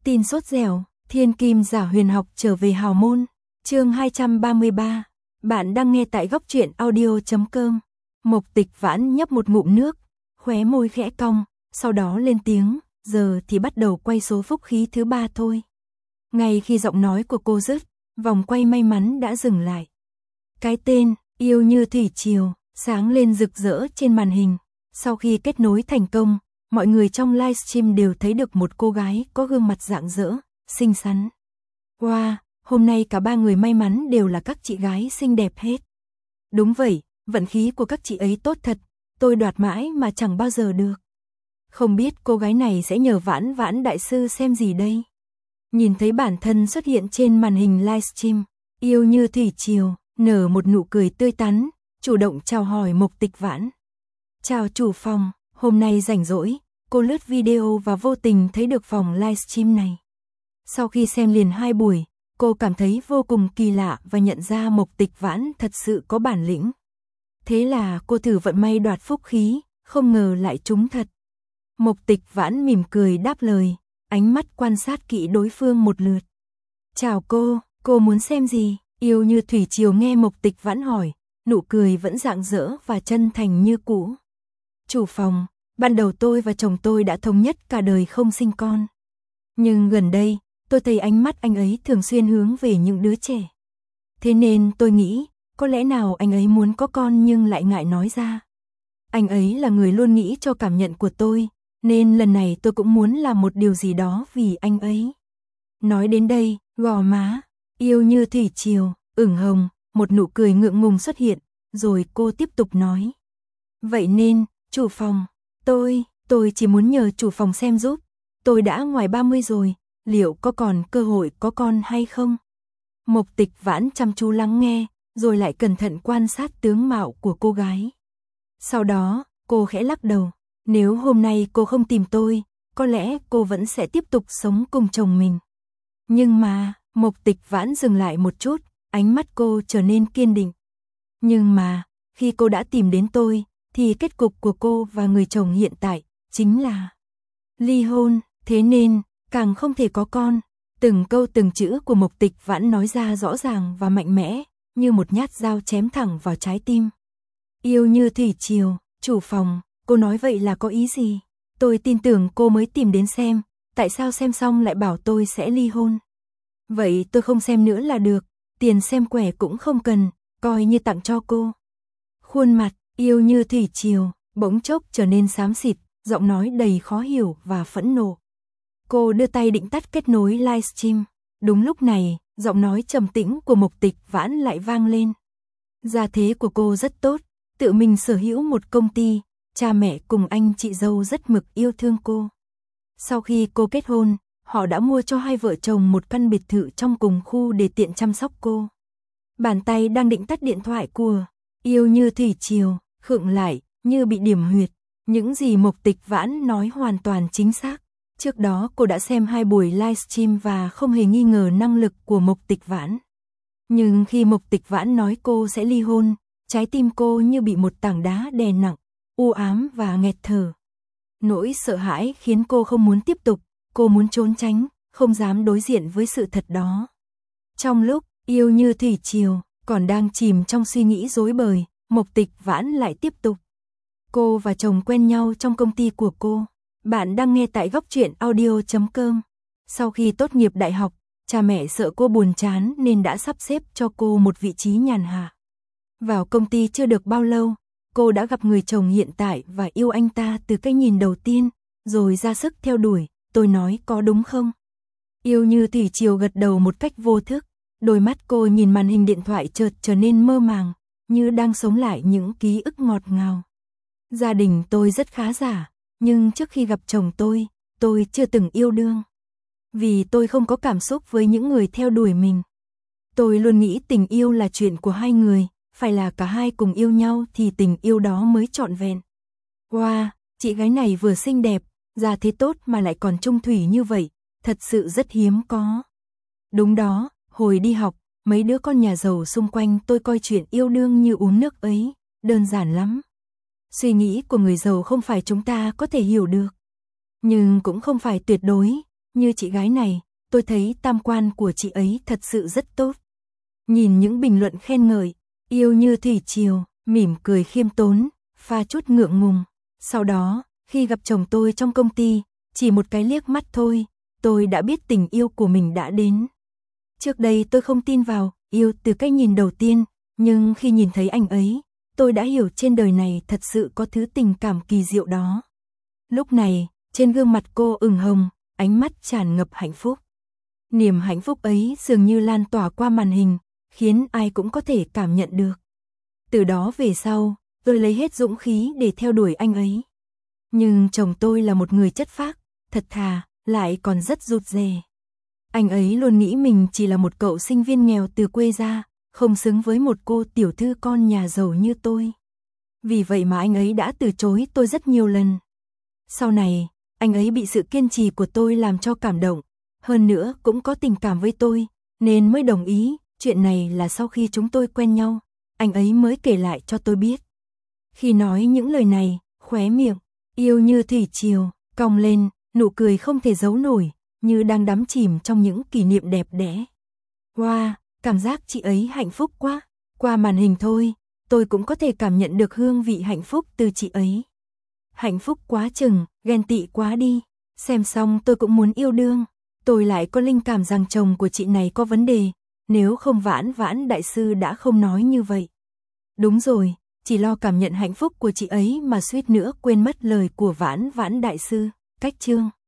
Tin sốt dẻo, thiên kim giả huyền học trở về hào môn. Chương 233. Bạn đang nghe tại góc truyện audio.com. Mộc Tịch Vãn nhấp một ngụm nước, khóe môi khẽ cong, sau đó lên tiếng, giờ thì bắt đầu quay số phúc khí thứ 3 thôi. Ngay khi giọng nói của cô dứt, vòng quay may mắn đã dừng lại. Cái tên, yêu như thủy triều, sáng lên rực rỡ trên màn hình. Sau khi kết nối thành công, mọi người trong livestream đều thấy được một cô gái có gương mặt rạng rỡ, xinh xắn. Wow, hôm nay cả ba người may mắn đều là các chị gái xinh đẹp hết. Đúng vậy, vận khí của các chị ấy tốt thật, tôi đoạt mãi mà chẳng bao giờ được. Không biết cô gái này sẽ nhờ Vãn Vãn đại sư xem gì đây? Nhìn thấy bản thân xuất hiện trên màn hình livestream, yêu như thủy triều, nở một nụ cười tươi tắn, chủ động chào hỏi Mộc Tịch Vãn. Chào chủ phòng, hôm nay rảnh rỗi, cô lướt video và vô tình thấy được phòng livestream này. Sau khi xem liền 2 buổi, cô cảm thấy vô cùng kỳ lạ và nhận ra Mộc Tịch Vãn thật sự có bản lĩnh. Thế là cô thử vận may đoạt phúc khí, không ngờ lại trúng thật. Mộc Tịch Vãn mỉm cười đáp lời, ánh mắt quan sát kỹ đối phương một lượt. Chào cô muốn xem gì? Yêu như thủy triều nghe Mộc Tịch Vãn hỏi, nụ cười vẫn rạng rỡ và chân thành như cũ. Chủ phòng, ban đầu tôi và chồng tôi đã thống nhất cả đời không sinh con. Nhưng gần đây, tôi thấy ánh mắt anh ấy thường xuyên hướng về những đứa trẻ. Thế nên tôi nghĩ, có lẽ nào anh ấy muốn có con nhưng lại ngại nói ra. Anh ấy là người luôn nghĩ cho cảm nhận của tôi, nên lần này tôi cũng muốn làm một điều gì đó vì anh ấy. Nói đến đây, gò má, yêu như thủy triều, ửng hồng, một nụ cười ngượng ngùng xuất hiện, rồi cô tiếp tục nói. Vậy nên, chủ phòng, tôi chỉ muốn nhờ chủ phòng xem giúp, tôi đã ngoài 30 rồi, liệu có còn cơ hội có con hay không? Mộc Tịch Vãn chăm chú lắng nghe, rồi lại cẩn thận quan sát tướng mạo của cô gái. Sau đó, cô khẽ lắc đầu, nếu hôm nay cô không tìm tôi, có lẽ cô vẫn sẽ tiếp tục sống cùng chồng mình. Nhưng mà, Mộc Tịch Vãn dừng lại một chút, ánh mắt cô trở nên kiên định. Nhưng mà, khi cô đã tìm đến tôi, thì kết cục của cô và người chồng hiện tại chính là ly hôn, thế nên càng không thể có con. Từng câu từng chữ của Mộc Tịch Vãn nói ra rõ ràng và mạnh mẽ, như một nhát dao chém thẳng vào trái tim. Yêu như thủy triều, chủ phòng, cô nói vậy là có ý gì? Tôi tin tưởng cô mới tìm đến xem, tại sao xem xong lại bảo tôi sẽ ly hôn? Vậy tôi không xem nữa là được, tiền xem quẻ cũng không cần, coi như tặng cho cô. Khuôn mặt, yêu như thủy triều, bỗng chốc trở nên xám xịt, giọng nói đầy khó hiểu và phẫn nộ. Cô đưa tay định tắt kết nối livestream. Đúng lúc này, giọng nói trầm tĩnh của Mộc Tịch Vãn lại vang lên. Gia thế của cô rất tốt, tự mình sở hữu một công ty, cha mẹ cùng anh chị dâu rất mực yêu thương cô. Sau khi cô kết hôn, họ đã mua cho hai vợ chồng một căn biệt thự trong cùng khu để tiện chăm sóc cô. Bàn tay đang định tắt điện thoại của yêu như thủy triều, khựng lại, như bị điểm huyệt. Những gì Mộc Tịch Vãn nói hoàn toàn chính xác. Trước đó cô đã xem 2 buổi livestream và không hề nghi ngờ năng lực của Mộc Tịch Vãn. Nhưng khi Mộc Tịch Vãn nói cô sẽ ly hôn, trái tim cô như bị một tảng đá đè nặng, u ám và nghẹt thở. Nỗi sợ hãi khiến cô không muốn tiếp tục, cô muốn trốn tránh, không dám đối diện với sự thật đó. Trong lúc yêu như thủy triều còn đang chìm trong suy nghĩ rối bời, Mộc Tịch Vãn lại tiếp tục. Cô và chồng quen nhau trong công ty của cô. Bạn đang nghe tại góc truyện audio.com. Sau khi tốt nghiệp đại học, cha mẹ sợ cô buồn chán nên đã sắp xếp cho cô một vị trí nhàn hạ. Vào công ty chưa được bao lâu, cô đã gặp người chồng hiện tại và yêu anh ta từ cái nhìn đầu tiên, rồi ra sức theo đuổi, tôi nói có đúng không? Yêu như thủy triều gật đầu một cách vô thức, đôi mắt cô nhìn màn hình điện thoại chợt trở nên mơ màng, như đang sống lại những ký ức ngọt ngào. Gia đình tôi rất khá giả, nhưng trước khi gặp chồng tôi chưa từng yêu đương. Vì tôi không có cảm xúc với những người theo đuổi mình. Tôi luôn nghĩ tình yêu là chuyện của hai người, phải là cả hai cùng yêu nhau thì tình yêu đó mới trọn vẹn. Wow, chị gái này vừa xinh đẹp, gia thế tốt mà lại còn trung thủy như vậy, thật sự rất hiếm có. Đúng đó, hồi đi học, mấy đứa con nhà giàu xung quanh tôi coi chuyện yêu đương như uống nước ấy, đơn giản lắm. Suy nghĩ của người giàu không phải chúng ta có thể hiểu được. Nhưng cũng không phải tuyệt đối, như chị gái này, tôi thấy tam quan của chị ấy thật sự rất tốt. Nhìn những bình luận khen ngợi, yêu như thủy triều, mỉm cười khiêm tốn, pha chút ngượng ngùng. Sau đó, khi gặp chồng tôi trong công ty, chỉ một cái liếc mắt thôi, tôi đã biết tình yêu của mình đã đến. Trước đây tôi không tin vào yêu từ cái nhìn đầu tiên, nhưng khi nhìn thấy anh ấy, tôi đã hiểu trên đời này thật sự có thứ tình cảm kỳ diệu đó. Lúc này, trên gương mặt cô ửng hồng, ánh mắt tràn ngập hạnh phúc. Niềm hạnh phúc ấy dường như lan tỏa qua màn hình, khiến ai cũng có thể cảm nhận được. Từ đó về sau, tôi lấy hết dũng khí để theo đuổi anh ấy. Nhưng chồng tôi là một người chất phác, thật thà, lại còn rất rụt rè. Anh ấy luôn nghĩ mình chỉ là một cậu sinh viên nghèo từ quê ra, không xứng với một cô tiểu thư con nhà giàu như tôi. Vì vậy mà anh ấy đã từ chối tôi rất nhiều lần. Sau này, anh ấy bị sự kiên trì của tôi làm cho cảm động, hơn nữa cũng có tình cảm với tôi, nên mới đồng ý. Chuyện này là sau khi chúng tôi quen nhau, anh ấy mới kể lại cho tôi biết. Khi nói những lời này, khóe miệng, yêu như thủy triều, cong lên, nụ cười không thể giấu nổi, như đang đắm chìm trong những kỷ niệm đẹp đẽ. Wow, cảm giác chị ấy hạnh phúc quá. Qua màn hình thôi, tôi cũng có thể cảm nhận được hương vị hạnh phúc từ chị ấy. Hạnh phúc quá chừng, ghen tị quá đi. Xem xong tôi cũng muốn yêu đương. Tôi lại có linh cảm rằng chồng của chị này có vấn đề, nếu không Vãn Vãn đại sư đã không nói như vậy. Đúng rồi, chỉ lo cảm nhận hạnh phúc của chị ấy mà suýt nữa quên mất lời của Vãn Vãn đại sư. Cách chương